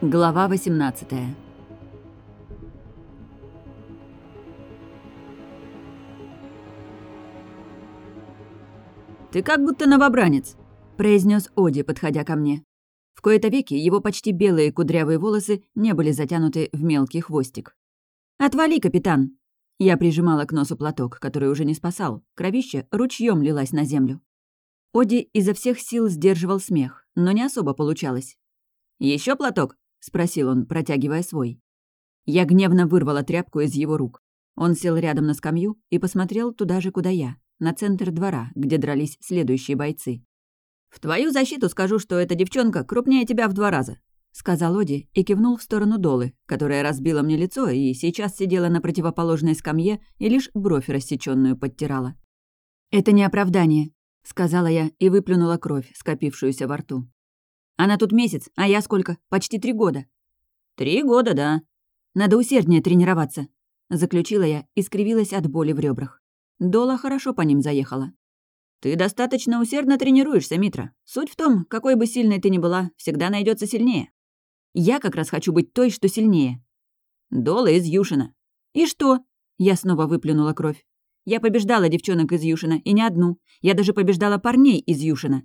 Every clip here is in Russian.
Глава 18. «Ты как будто новобранец», — произнес Оди, подходя ко мне. В кои-то веки его почти белые кудрявые волосы не были затянуты в мелкий хвостик. «Отвали, капитан!» Я прижимала к носу платок, который уже не спасал. Кровища ручьем лилась на землю. Оди изо всех сил сдерживал смех, но не особо получалось. «Еще платок?» — спросил он, протягивая свой. Я гневно вырвала тряпку из его рук. Он сел рядом на скамью и посмотрел туда же, куда я, на центр двора, где дрались следующие бойцы. «В твою защиту скажу, что эта девчонка крупнее тебя в 2 раза», — сказал Оди и кивнул в сторону Долы, которая разбила мне лицо и сейчас сидела на противоположной скамье и лишь бровь рассечённую подтирала. «Это не оправдание», — сказала я и выплюнула кровь, скопившуюся во рту. «Она тут месяц, а я сколько? Почти 3 года». 3 года, да. Надо усерднее тренироваться», — заключила я и скривилась от боли в ребрах. Дола хорошо по ним заехала. «Ты достаточно усердно тренируешься, Митра. Суть в том, какой бы сильной ты ни была, всегда найдется сильнее. Я как раз хочу быть той, что сильнее». «Дола из Юшина». «И что?» — я снова выплюнула кровь. «Я побеждала девчонок из Юшина, и не одну. Я даже побеждала парней из Юшина».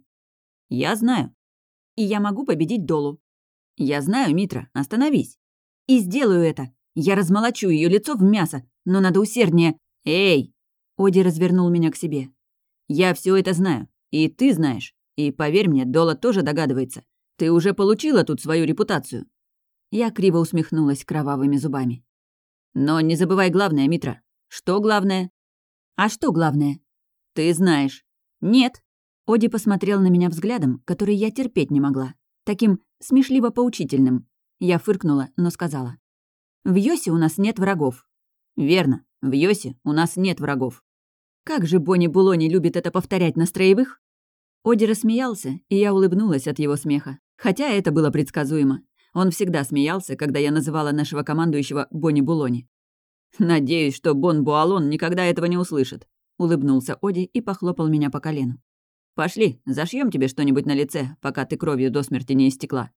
«Я знаю». «И я могу победить Долу». «Я знаю, Митра, остановись». «И сделаю это. Я размолочу ее лицо в мясо, но надо усерднее». «Эй!» Оди развернул меня к себе. «Я все это знаю. И ты знаешь. И поверь мне, Дола тоже догадывается. Ты уже получила тут свою репутацию». Я криво усмехнулась кровавыми зубами. «Но не забывай главное, Митра». «Что главное?» «А что главное?» «Ты знаешь». «Нет». Оди посмотрел на меня взглядом, который я терпеть не могла. Таким смешливо-поучительным. Я фыркнула, но сказала. «В Йосе у нас нет врагов». «Верно. В Йосе у нас нет врагов». Как же Бонни Булони любит это повторять на строевых? Оди рассмеялся, и я улыбнулась от его смеха. Хотя это было предсказуемо. Он всегда смеялся, когда я называла нашего командующего Бонни Булони. «Надеюсь, что Бон Буалон никогда этого не услышит», — улыбнулся Оди и похлопал меня по колену. «Пошли, зашьем тебе что-нибудь на лице, пока ты кровью до смерти не истекла».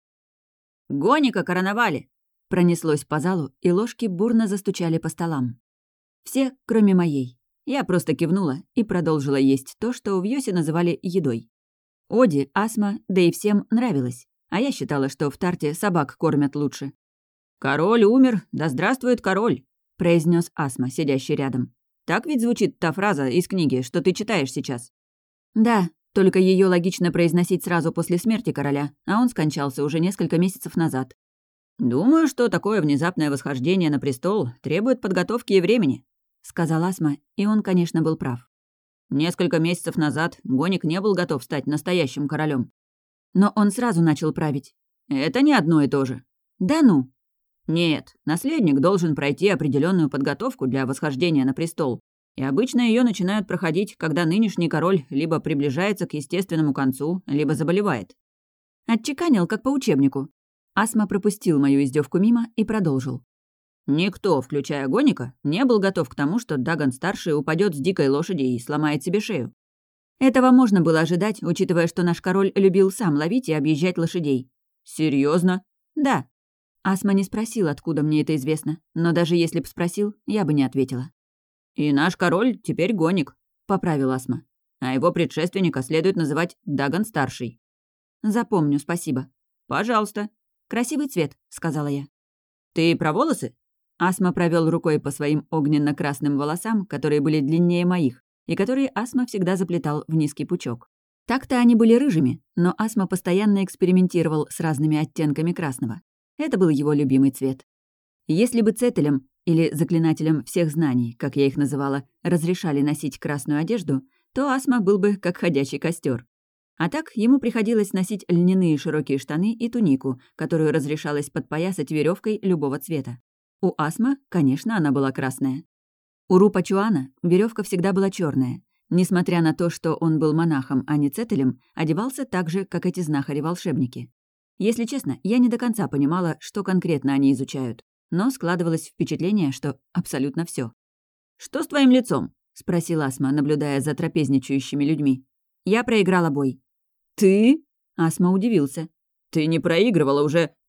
«Гоника короновали!» Пронеслось по залу, и ложки бурно застучали по столам. Все, кроме моей. Я просто кивнула и продолжила есть то, что в Йосе называли едой. Оди, Асма, да и всем нравилось. А я считала, что в Тарте собак кормят лучше. «Король умер, да здравствует король!» — произнес Асма, сидящий рядом. «Так ведь звучит та фраза из книги, что ты читаешь сейчас?» «Да, только ее логично произносить сразу после смерти короля, а он скончался уже несколько месяцев назад». «Думаю, что такое внезапное восхождение на престол требует подготовки и времени», — сказал Асма, и он, конечно, был прав. «Несколько месяцев назад Гоник не был готов стать настоящим королем. Но он сразу начал править. Это не одно и то же». «Да ну?» «Нет, наследник должен пройти определенную подготовку для восхождения на престол, и обычно ее начинают проходить, когда нынешний король либо приближается к естественному концу, либо заболевает». Отчеканил, как по учебнику. Асма пропустил мою издевку мимо и продолжил. «Никто, включая Гоника, не был готов к тому, что Дагон-старший упадет с дикой лошади и сломает себе шею. Этого можно было ожидать, учитывая, что наш король любил сам ловить и объезжать лошадей». «Серьезно?» «Да». Асма не спросил, откуда мне это известно, но даже если б спросил, я бы не ответила. «И наш король теперь Гоник», — поправил Асма. «А его предшественника следует называть Дагон-старший». «Запомню, спасибо». «Пожалуйста». «Красивый цвет», — сказала я. «Ты про волосы?» Асма провел рукой по своим огненно-красным волосам, которые были длиннее моих, и которые Асма всегда заплетал в низкий пучок. Так-то они были рыжими, но Асма постоянно экспериментировал с разными оттенками красного. Это был его любимый цвет. Если бы Цетелем, или заклинателем всех знаний, как я их называла, разрешали носить красную одежду, то Асма был бы как ходячий костер. А так ему приходилось носить льняные широкие штаны и тунику, которую разрешалось подпоясать веревкой любого цвета. У Асма, конечно, она была красная. У Рупа Чуана веревка всегда была черная. Несмотря на то, что он был монахом, а не цетелем, одевался так же, как эти знахари-волшебники. Если честно, я не до конца понимала, что конкретно они изучают, но складывалось впечатление, что абсолютно все. «Что с твоим лицом?» — спросил Асма, наблюдая за трапезничающими людьми. «Я проиграла бой». «Ты?» — Асма удивился. «Ты не проигрывала уже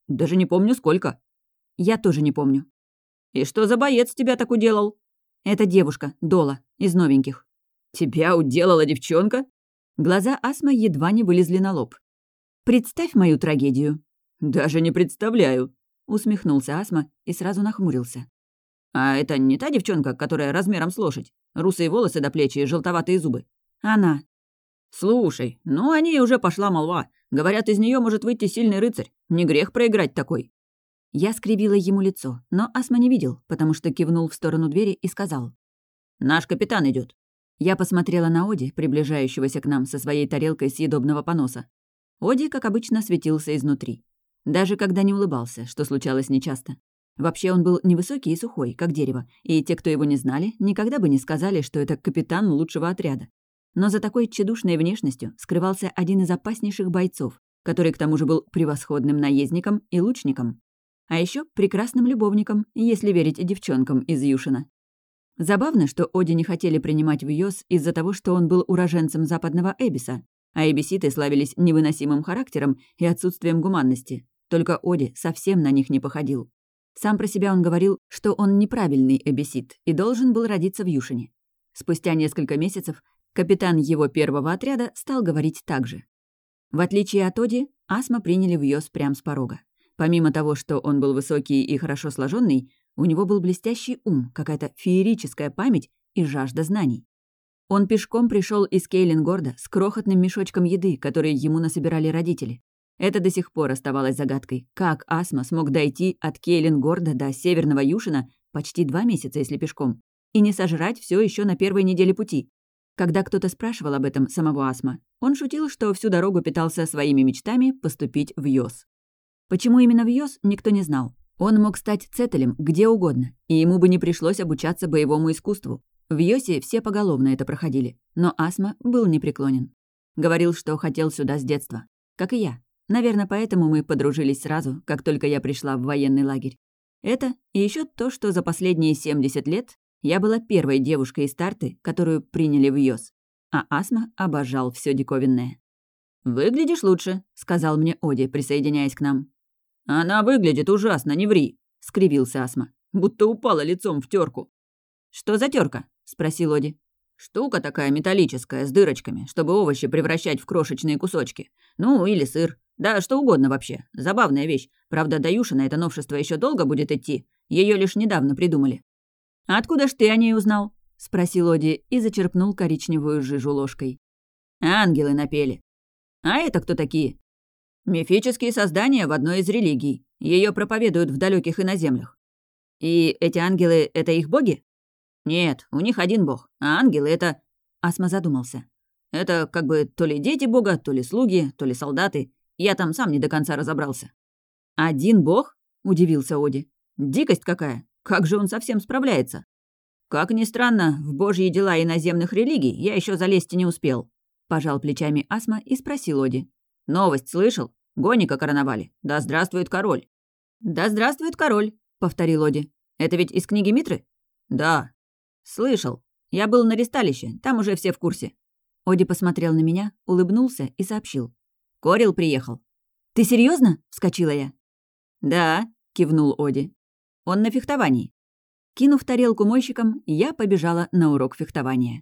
Даже не помню, сколько». «Я тоже не помню». «И что за боец тебя так уделал?» «Это девушка, Дола, из новеньких». «Тебя уделала девчонка?» Глаза Асма едва не вылезли на лоб. «Представь мою трагедию». «Даже не представляю», — усмехнулся Асма и сразу нахмурился. «А это не та девчонка, которая размером с лошадь? Русые волосы до плеч и желтоватые зубы?» «Она». «Слушай, ну о ней уже пошла молва. Говорят, из нее может выйти сильный рыцарь. Не грех проиграть такой». Я скривила ему лицо, но Асма не видел, потому что кивнул в сторону двери и сказал: «Наш капитан идет. Я посмотрела на Оди, приближающегося к нам со своей тарелкой съедобного поноса. Оди, как обычно, светился изнутри. Даже когда не улыбался, что случалось нечасто. Вообще он был невысокий и сухой, как дерево, и те, кто его не знали, никогда бы не сказали, что это капитан лучшего отряда. Но за такой тщедушной внешностью скрывался один из опаснейших бойцов, который к тому же был превосходным наездником и лучником. А еще прекрасным любовником, если верить девчонкам из Юшина. Забавно, что Оди не хотели принимать в Йос из-за того, что он был уроженцем западного Эбиса, а эбиситы славились невыносимым характером и отсутствием гуманности. Только Оди совсем на них не походил. Сам про себя он говорил, что он неправильный эбисит и должен был родиться в Юшине. Спустя несколько месяцев капитан его первого отряда стал говорить так же. В отличие от Оди, Асма приняли в Йос прямо с порога. Помимо того, что он был высокий и хорошо сложенный, у него был блестящий ум, какая-то феерическая память и жажда знаний. Он пешком пришел из Кейлингорда с крохотным мешочком еды, который ему насобирали родители. Это до сих пор оставалось загадкой, как Асма смог дойти от Кейлингорда до Северного Юшина почти 2 месяца, если пешком, и не сожрать все еще на первой неделе пути. Когда кто-то спрашивал об этом самого Асма, он шутил, что всю дорогу питался своими мечтами поступить в Йос. Почему именно в Йос, никто не знал. Он мог стать цетелем где угодно, и ему бы не пришлось обучаться боевому искусству. В Йосе все поголовно это проходили, но Асма был непреклонен. Говорил, что хотел сюда с детства. Как и я. Наверное, поэтому мы подружились сразу, как только я пришла в военный лагерь. Это и еще то, что за последние 70 лет я была первой девушкой из Тарты, которую приняли в Йос. А Асма обожал все диковинное. «Выглядишь лучше», — сказал мне Оди, присоединяясь к нам. «Она выглядит ужасно, не ври», — скривился Асма, будто упала лицом в терку. «Что за терка? Спросил Оди. «Штука такая металлическая, с дырочками, чтобы овощи превращать в крошечные кусочки. Ну, или сыр. Да, что угодно вообще. Забавная вещь. Правда, до Юшина это новшество еще долго будет идти. Ее лишь недавно придумали». «А откуда ж ты о ней узнал?» — спросил Оди и зачерпнул коричневую жижу ложкой. «Ангелы напели». «А это кто такие?» «Мифические создания в одной из религий. Ее проповедуют в далеких иноземлях». «И эти ангелы — это их боги?» «Нет, у них один бог, а ангелы — это...» Асма задумался. «Это как бы то ли дети бога, то ли слуги, то ли солдаты. Я там сам не до конца разобрался». «Один бог?» — удивился Оди. «Дикость какая! Как же он совсем справляется?» «Как ни странно, в божьи дела иноземных религий я еще залезть и не успел», — пожал плечами Асма и спросил Оди. «Новость слышал? Гоника короновали. Да здравствует король!» «Да здравствует король!» — повторил Оди. «Это ведь из книги Митры?» «Да». «Слышал. Я был на ресталище, там уже все в курсе». Оди посмотрел на меня, улыбнулся и сообщил. «Корил приехал». «Ты серьезно? Вскочила я. «Да», — кивнул Оди. «Он на фехтовании». Кинув тарелку мойщиком, я побежала на урок фехтования.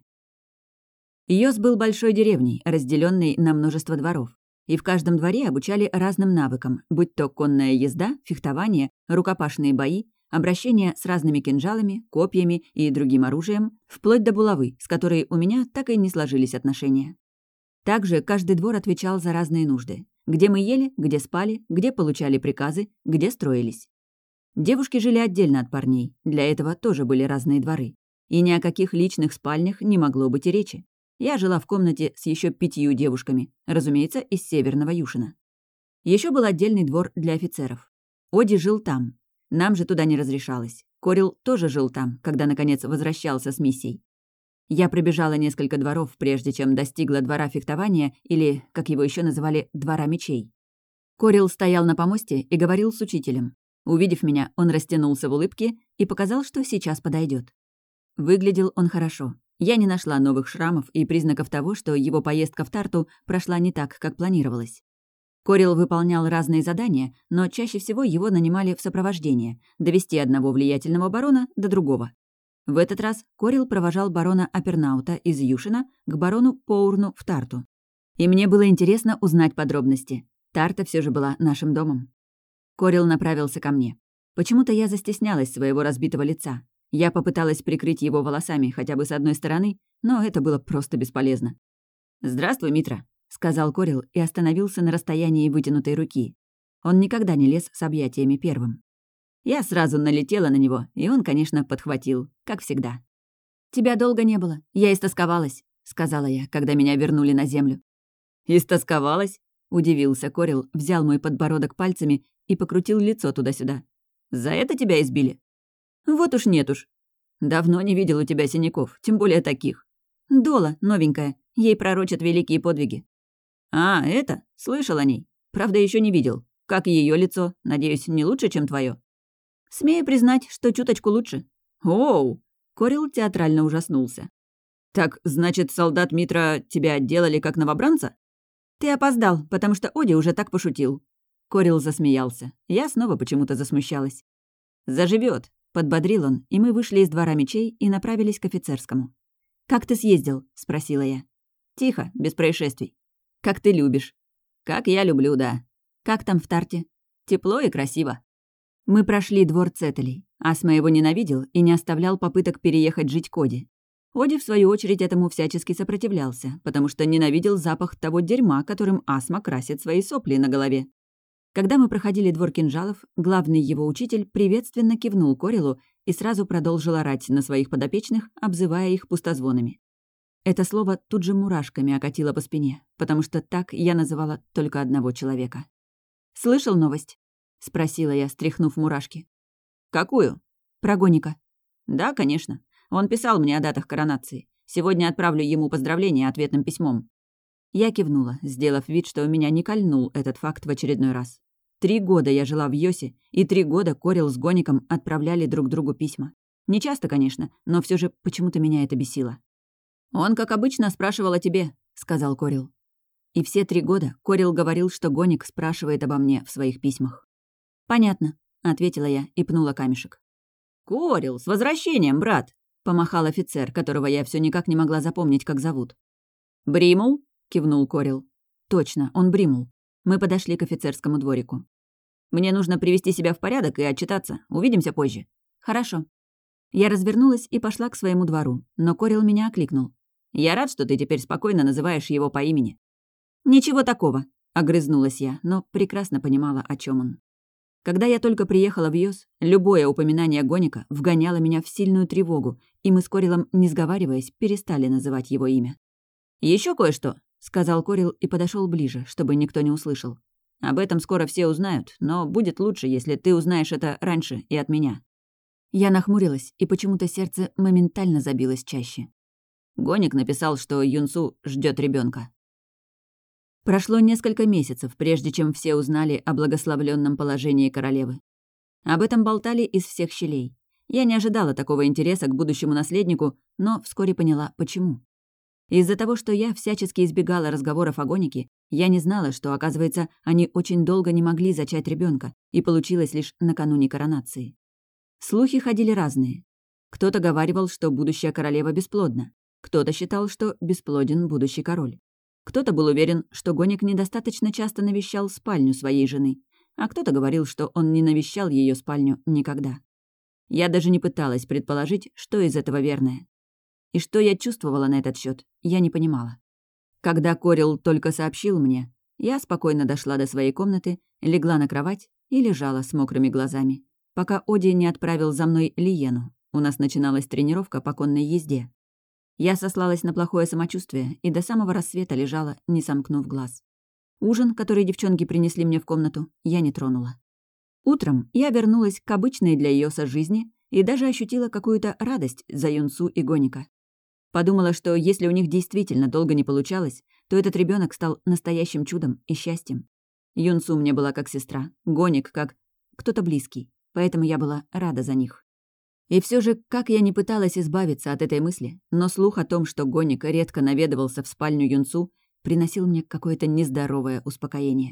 Йос был большой деревней, разделенной на множество дворов. И в каждом дворе обучали разным навыкам, будь то конная езда, фехтование, рукопашные бои, обращение с разными кинжалами, копьями и другим оружием, вплоть до булавы, с которой у меня так и не сложились отношения. Также каждый двор отвечал за разные нужды. Где мы ели, где спали, где получали приказы, где строились. Девушки жили отдельно от парней, для этого тоже были разные дворы. И ни о каких личных спальнях не могло быть и речи. Я жила в комнате с еще 5 девушками, разумеется, из Северного Юшина. Еще был отдельный двор для офицеров. Оди жил там. Нам же туда не разрешалось. Корил тоже жил там, когда, наконец, возвращался с миссией. Я пробежала несколько дворов, прежде чем достигла двора фехтования, или, как его еще называли, двора мечей. Корил стоял на помосте и говорил с учителем. Увидев меня, он растянулся в улыбке и показал, что сейчас подойдет. Выглядел он хорошо. Я не нашла новых шрамов и признаков того, что его поездка в Тарту прошла не так, как планировалось. Корил выполнял разные задания, но чаще всего его нанимали в сопровождение, довести одного влиятельного барона до другого. В этот раз Корил провожал барона Апернаута из Юшина к барону Поурну в Тарту. И мне было интересно узнать подробности. Тарта все же была нашим домом. Корил направился ко мне. Почему-то я застеснялась своего разбитого лица. Я попыталась прикрыть его волосами хотя бы с одной стороны, но это было просто бесполезно. «Здравствуй, Митра», — сказал Корил и остановился на расстоянии вытянутой руки. Он никогда не лез с объятиями первым. Я сразу налетела на него, и он, конечно, подхватил, как всегда. «Тебя долго не было, я истосковалась», — сказала я, когда меня вернули на землю. «Истосковалась?» — удивился Корил, взял мой подбородок пальцами и покрутил лицо туда-сюда. «За это тебя избили?» «Вот уж нет уж. Давно не видел у тебя синяков, тем более таких. Дола, новенькая, ей пророчат великие подвиги». «А, это? Слышал о ней. Правда, еще не видел. Как ее лицо? Надеюсь, не лучше, чем твое. «Смею признать, что чуточку лучше». «Оу!» — Корил театрально ужаснулся. «Так, значит, солдат Митра тебя отделали как новобранца?» «Ты опоздал, потому что Оди уже так пошутил». Корил засмеялся. Я снова почему-то засмущалась. «Заживет», — подбодрил он, и мы вышли из двора мечей и направились к офицерскому. «Как ты съездил?» — спросила я. «Тихо, без происшествий». «Как ты любишь». «Как я люблю, да». «Как там в Тарте?» «Тепло и красиво». Мы прошли двор Цетелей. Асма его ненавидел и не оставлял попыток переехать жить к Оди. Оди, в свою очередь, этому всячески сопротивлялся, потому что ненавидел запах того дерьма, которым Асма красит свои сопли на голове. Когда мы проходили двор кинжалов, главный его учитель приветственно кивнул Корилу и сразу продолжил орать на своих подопечных, обзывая их пустозвонами. Это слово тут же мурашками окатило по спине, потому что так я называла только одного человека. «Слышал новость?» — спросила я, стряхнув мурашки. «Какую?» «Про Гоника». «Да, конечно. Он писал мне о датах коронации. Сегодня отправлю ему поздравления ответным письмом». Я кивнула, сделав вид, что меня не кольнул этот факт в очередной раз. 3 года я жила в Йосе, и 3 года Корил с Гоником отправляли друг другу письма. Не часто, конечно, но все же почему-то меня это бесило. «Он, как обычно, спрашивал о тебе», — сказал Корил. И все 3 года Корил говорил, что Гоник спрашивает обо мне в своих письмах. «Понятно», — ответила я и пнула камешек. «Корил, с возвращением, брат!» — помахал офицер, которого я все никак не могла запомнить, как зовут. «Бримул?» — кивнул Корил. «Точно, он Бримул». Мы подошли к офицерскому дворику. «Мне нужно привести себя в порядок и отчитаться. Увидимся позже». «Хорошо». Я развернулась и пошла к своему двору, но Корил меня окликнул. «Я рад, что ты теперь спокойно называешь его по имени». «Ничего такого», — огрызнулась я, но прекрасно понимала, о чем он. Когда я только приехала в Йос, любое упоминание Гоника вгоняло меня в сильную тревогу, и мы с Корилом, не сговариваясь, перестали называть его имя. «Еще кое-что», — сказал Корил и подошел ближе, чтобы никто не услышал. «Об этом скоро все узнают, но будет лучше, если ты узнаешь это раньше и от меня». Я нахмурилась, и почему-то сердце моментально забилось чаще. Гоник написал, что Юнсу ждет ребенка. Прошло несколько месяцев, прежде чем все узнали о благословленном положении королевы. Об этом болтали из всех щелей. Я не ожидала такого интереса к будущему наследнику, но вскоре поняла, почему. Из-за того, что я всячески избегала разговоров о Гонике, я не знала, что, оказывается, они очень долго не могли зачать ребенка, и получилось лишь накануне коронации. Слухи ходили разные. Кто-то говаривал, что будущая королева бесплодна. Кто-то считал, что бесплоден будущий король. Кто-то был уверен, что Гоник недостаточно часто навещал спальню своей жены, а кто-то говорил, что он не навещал ее спальню никогда. Я даже не пыталась предположить, что из этого верное. И что я чувствовала на этот счет, я не понимала. Когда Корил только сообщил мне, я спокойно дошла до своей комнаты, легла на кровать и лежала с мокрыми глазами, пока Оди не отправил за мной Лиену. У нас начиналась тренировка по конной езде. Я сослалась на плохое самочувствие и до самого рассвета лежала, не сомкнув глаз. Ужин, который девчонки принесли мне в комнату, я не тронула. Утром я вернулась к обычной для Йоса жизни и даже ощутила какую-то радость за Юнсу и Гоника. Подумала, что если у них действительно долго не получалось, то этот ребенок стал настоящим чудом и счастьем. Юнсу мне была как сестра, Гоник как кто-то близкий, поэтому я была рада за них. И все же, как я ни пыталась избавиться от этой мысли, но слух о том, что Гоник редко наведывался в спальню Юнсу, приносил мне какое-то нездоровое успокоение.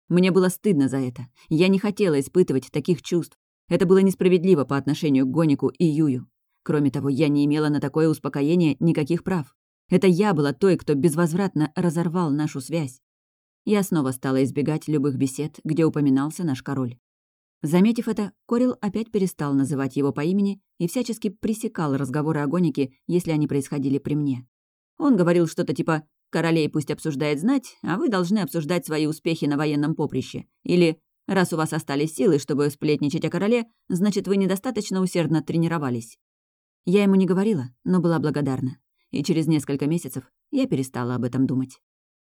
Мне было стыдно за это. Я не хотела испытывать таких чувств. Это было несправедливо по отношению к Гонику и Юю. Кроме того, я не имела на такое успокоение никаких прав. Это я была той, кто безвозвратно разорвал нашу связь. Я снова стала избегать любых бесед, где упоминался наш король. Заметив это, Корил опять перестал называть его по имени и всячески пресекал разговоры о Гонике, если они происходили при мне. Он говорил что-то типа «Королей пусть обсуждает знать, а вы должны обсуждать свои успехи на военном поприще». Или «Раз у вас остались силы, чтобы сплетничать о короле, значит, вы недостаточно усердно тренировались». Я ему не говорила, но была благодарна. И через несколько месяцев я перестала об этом думать.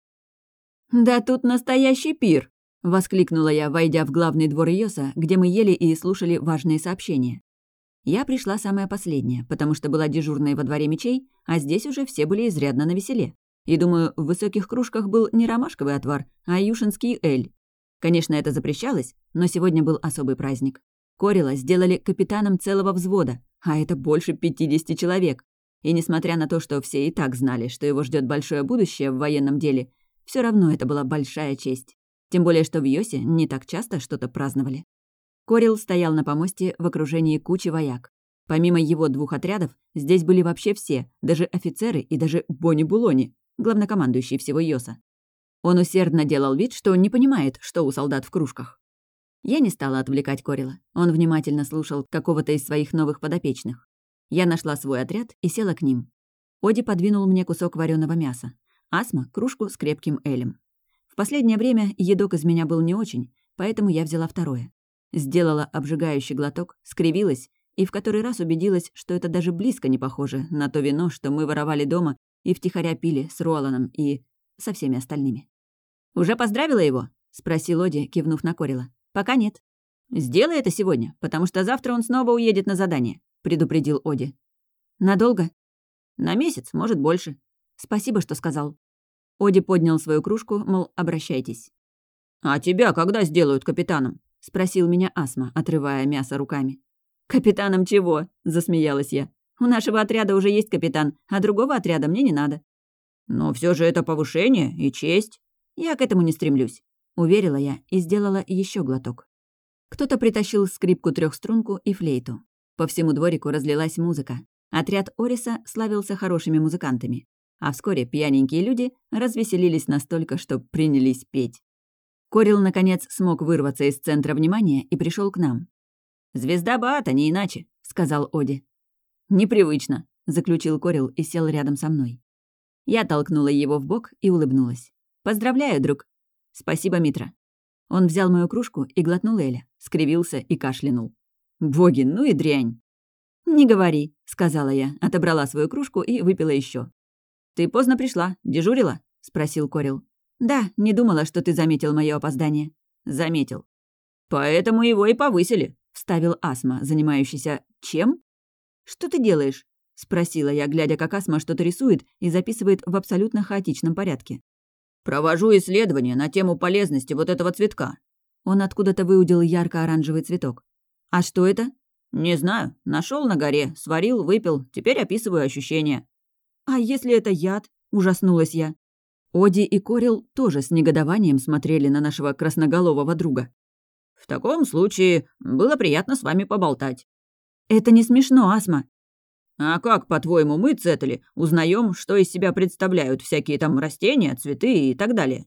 «Да тут настоящий пир!» — воскликнула я, войдя в главный двор Йоса, где мы ели и слушали важные сообщения. Я пришла самая последняя, потому что была дежурной во дворе мечей, а здесь уже все были изрядно навеселе. И, думаю, в высоких кружках был не ромашковый отвар, а юшинский эль. Конечно, это запрещалось, но сегодня был особый праздник. Корила сделали капитаном целого взвода, а это больше 50 человек. И несмотря на то, что все и так знали, что его ждет большое будущее в военном деле, все равно это была большая честь. Тем более, что в Йосе не так часто что-то праздновали. Корил стоял на помосте в окружении кучи вояк. Помимо его 2 отрядов, здесь были вообще все, даже офицеры и даже Бони-Булони, главнокомандующий всего Йоса. Он усердно делал вид, что не понимает, что у солдат в кружках. Я не стала отвлекать Корила. Он внимательно слушал какого-то из своих новых подопечных. Я нашла свой отряд и села к ним. Оди подвинул мне кусок вареного мяса. Асма — кружку с крепким элем. В последнее время едок из меня был не очень, поэтому я взяла второе. Сделала обжигающий глоток, скривилась и в который раз убедилась, что это даже близко не похоже на то вино, что мы воровали дома и втихаря пили с Руоланом и со всеми остальными. «Уже поздравила его?» — спросил Оди, кивнув на Корила. «Пока нет». «Сделай это сегодня, потому что завтра он снова уедет на задание», — предупредил Оди. «Надолго?» «На месяц, может, больше». «Спасибо, что сказал». Оди поднял свою кружку, мол, обращайтесь. «А тебя когда сделают капитаном?» — спросил меня Асма, отрывая мясо руками. «Капитаном чего?» — засмеялась я. «У нашего отряда уже есть капитан, а другого отряда мне не надо». «Но все же это повышение и честь». «Я к этому не стремлюсь», — уверила я и сделала еще глоток. Кто-то притащил скрипку трехструнку и флейту. По всему дворику разлилась музыка. Отряд Ориса славился хорошими музыкантами. А вскоре пьяненькие люди развеселились настолько, что принялись петь. Корил, наконец, смог вырваться из центра внимания и пришел к нам. «Звезда Баата, не иначе», — сказал Оди. «Непривычно», — заключил Корил и сел рядом со мной. Я толкнула его в бок и улыбнулась. «Поздравляю, друг». «Спасибо, Митра». Он взял мою кружку и глотнул Эля, скривился и кашлянул. «Боги, ну и дрянь!» «Не говори», — сказала я, отобрала свою кружку и выпила еще. «Ты поздно пришла, дежурила?» — спросил Корил. «Да, не думала, что ты заметил мое опоздание». «Заметил». «Поэтому его и повысили», — вставил Асма, занимающийся... чем? «Что ты делаешь?» — спросила я, глядя, как Асма что-то рисует и записывает в абсолютно хаотичном порядке. «Провожу исследование на тему полезности вот этого цветка». Он откуда-то выудил ярко-оранжевый цветок. «А что это?» «Не знаю. Нашел на горе, сварил, выпил. Теперь описываю ощущения». «А если это яд?» — ужаснулась я. Оди и Корил тоже с негодованием смотрели на нашего красноголового друга. «В таком случае было приятно с вами поболтать». «Это не смешно, Асма». «А как, по-твоему, мы, Цетели, узнаем, что из себя представляют всякие там растения, цветы и так далее?»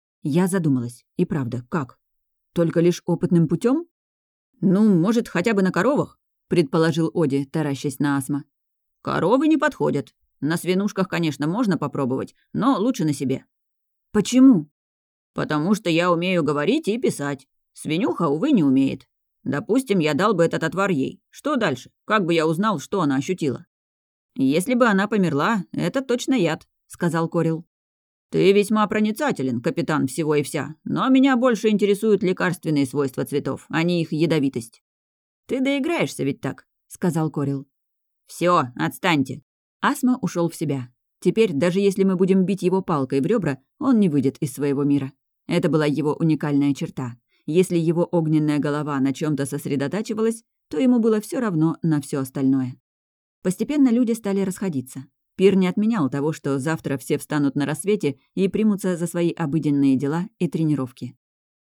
Я задумалась. И правда, как? Только лишь опытным путем? «Ну, может, хотя бы на коровах?» — предположил Оди, таращась на Асма. «Коровы не подходят. На свинушках, конечно, можно попробовать, но лучше на себе». «Почему?» «Потому что я умею говорить и писать. Свинюха, увы, не умеет. Допустим, я дал бы этот отвар ей. Что дальше? Как бы я узнал, что она ощутила?» «Если бы она померла, это точно яд», — сказал Корил. «Ты весьма проницателен, капитан всего и вся, но меня больше интересуют лекарственные свойства цветов, а не их ядовитость». «Ты доиграешься ведь так», — сказал Корил. «Всё, отстаньте». Асма ушел в себя. Теперь, даже если мы будем бить его палкой в ребра, он не выйдет из своего мира. Это была его уникальная черта. Если его огненная голова на чем-то сосредотачивалась, то ему было все равно на все остальное. Постепенно люди стали расходиться. Пир не отменял того, что завтра все встанут на рассвете и примутся за свои обыденные дела и тренировки.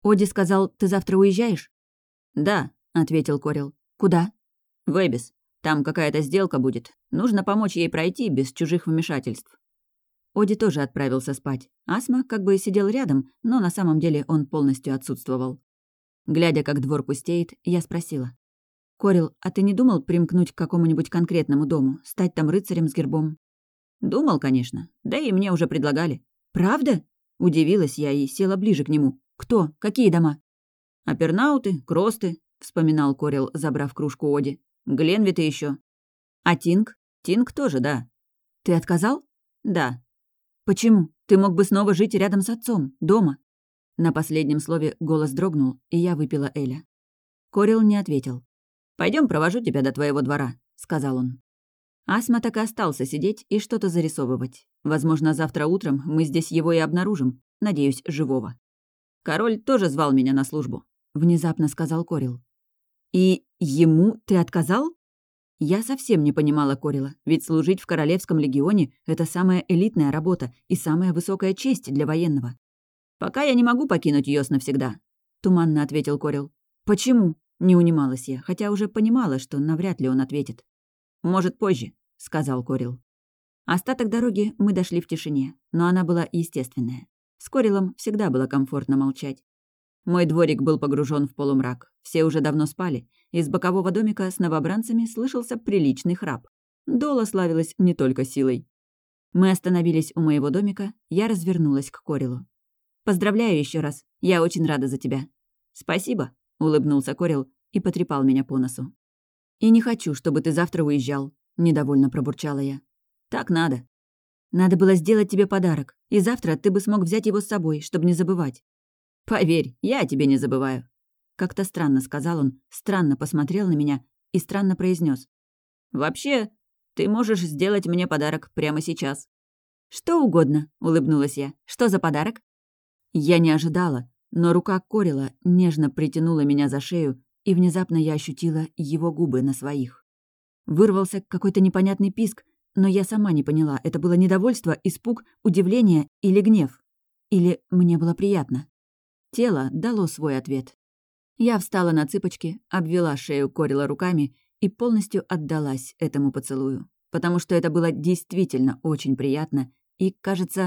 Оди сказал, ты завтра уезжаешь?» «Да», — ответил Корил. «Куда?» «В Эбис. Там какая-то сделка будет. Нужно помочь ей пройти без чужих вмешательств». Оди тоже отправился спать. Асма как бы сидел рядом, но на самом деле он полностью отсутствовал. Глядя, как двор пустеет, я спросила. «Корил, а ты не думал примкнуть к какому-нибудь конкретному дому, стать там рыцарем с гербом?» «Думал, конечно. Да и мне уже предлагали». «Правда?» Удивилась я и села ближе к нему. «Кто? Какие дома?» «Апернауты, Кросты», — вспоминал Корил, забрав кружку Оди. «Гленвиты еще. «А Тинг?» «Тинг тоже, да». «Ты отказал?» «Да». «Почему? Ты мог бы снова жить рядом с отцом, дома». На последнем слове голос дрогнул, и я выпила Эля. Корил не ответил. Пойдем, провожу тебя до твоего двора», — сказал он. Асма так и остался сидеть и что-то зарисовывать. Возможно, завтра утром мы здесь его и обнаружим, надеюсь, живого. «Король тоже звал меня на службу», — внезапно сказал Корил. «И ему ты отказал?» Я совсем не понимала Корила, ведь служить в Королевском легионе — это самая элитная работа и самая высокая честь для военного. «Пока я не могу покинуть Йос навсегда», — туманно ответил Корил. «Почему?» — не унималась я, хотя уже понимала, что навряд ли он ответит. «Может, позже», — сказал Корил. Остаток дороги мы дошли в тишине, но она была естественная. С Корилом всегда было комфортно молчать. Мой дворик был погружен в полумрак. Все уже давно спали. Из бокового домика с новобранцами слышался приличный храп. Дола славилась не только силой. Мы остановились у моего домика, я развернулась к Корилу. «Поздравляю еще раз. Я очень рада за тебя». «Спасибо», — улыбнулся Корил и потрепал меня по носу. «И не хочу, чтобы ты завтра уезжал», — недовольно пробурчала я. «Так надо». «Надо было сделать тебе подарок, и завтра ты бы смог взять его с собой, чтобы не забывать». «Поверь, я о тебе не забываю». Как-то странно сказал он, странно посмотрел на меня и странно произнес: «Вообще, ты можешь сделать мне подарок прямо сейчас». «Что угодно», — улыбнулась я. «Что за подарок?» Я не ожидала, но рука Корила нежно притянула меня за шею, и внезапно я ощутила его губы на своих. Вырвался какой-то непонятный писк, но я сама не поняла, это было недовольство, испуг, удивление или гнев. Или мне было приятно. Тело дало свой ответ. Я встала на цыпочки, обвела шею Корила руками и полностью отдалась этому поцелую, потому что это было действительно очень приятно, и, кажется,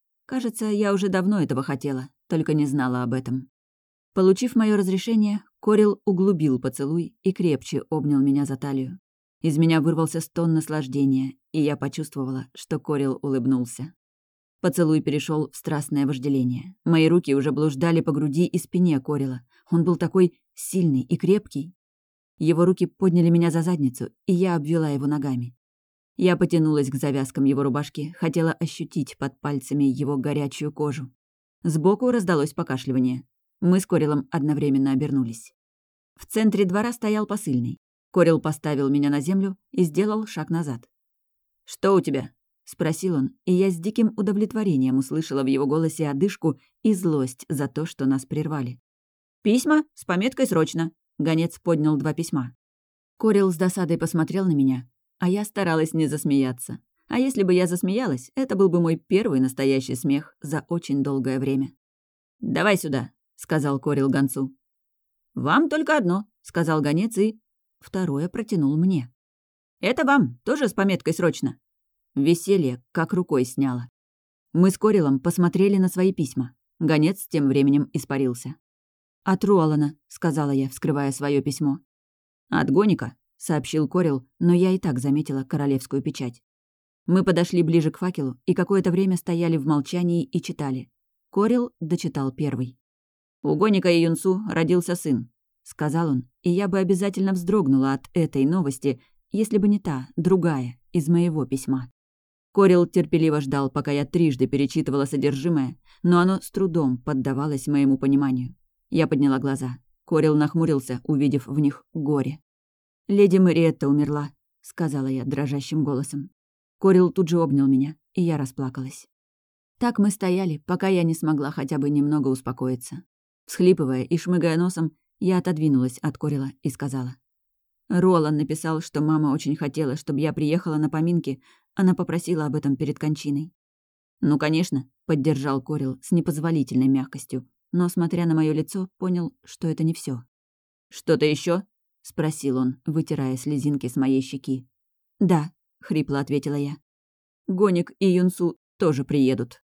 я уже давно этого хотела, только не знала об этом. Получив мое разрешение, Корил углубил поцелуй и крепче обнял меня за талию. Из меня вырвался стон наслаждения, и я почувствовала, что Корил улыбнулся. Поцелуй перешел в страстное вожделение. Мои руки уже блуждали по груди и спине Корила. Он был такой сильный и крепкий. Его руки подняли меня за задницу, и я обвела его ногами. Я потянулась к завязкам его рубашки, хотела ощутить под пальцами его горячую кожу. Сбоку раздалось покашливание. Мы с Корилом одновременно обернулись. В центре двора стоял посыльный. Корил поставил меня на землю и сделал шаг назад. «Что у тебя?» — спросил он, и я с диким удовлетворением услышала в его голосе одышку и злость за то, что нас прервали. «Письма с пометкой «Срочно». Гонец поднял 2 письма. Корил с досадой посмотрел на меня, а я старалась не засмеяться. А если бы я засмеялась, это был бы мой первый настоящий смех за очень долгое время. «Давай сюда», — сказал Корил гонцу. «Вам только одно», — сказал гонец и... Второе протянул мне. «Это вам, тоже с пометкой «Срочно». Веселье как рукой сняло. Мы с Корилом посмотрели на свои письма. Гонец тем временем испарился. «От Руалана», — сказала я, вскрывая свое письмо. «От Гоника», — сообщил Корил, но я и так заметила королевскую печать. Мы подошли ближе к факелу и какое-то время стояли в молчании и читали. Корил дочитал первый. «У Гоника и Юнсу родился сын», — сказал он, и я бы обязательно вздрогнула от этой новости, если бы не та, другая, из моего письма. Корил терпеливо ждал, пока я трижды перечитывала содержимое, но оно с трудом поддавалось моему пониманию. Я подняла глаза. Корил нахмурился, увидев в них горе. «Леди Мэриетта умерла», — сказала я дрожащим голосом. Корил тут же обнял меня, и я расплакалась. Так мы стояли, пока я не смогла хотя бы немного успокоиться. Всхлипывая и шмыгая носом, я отодвинулась от Корила и сказала. Ролан написал, что мама очень хотела, чтобы я приехала на поминки. Она попросила об этом перед кончиной. «Ну, конечно», — поддержал Корил с непозволительной мягкостью. но, смотря на мое лицо, понял, что это не все. «Что-то еще? Спросил он, вытирая слезинки с моей щеки. «Да», — хрипло ответила я. «Гоник и Юнсу тоже приедут».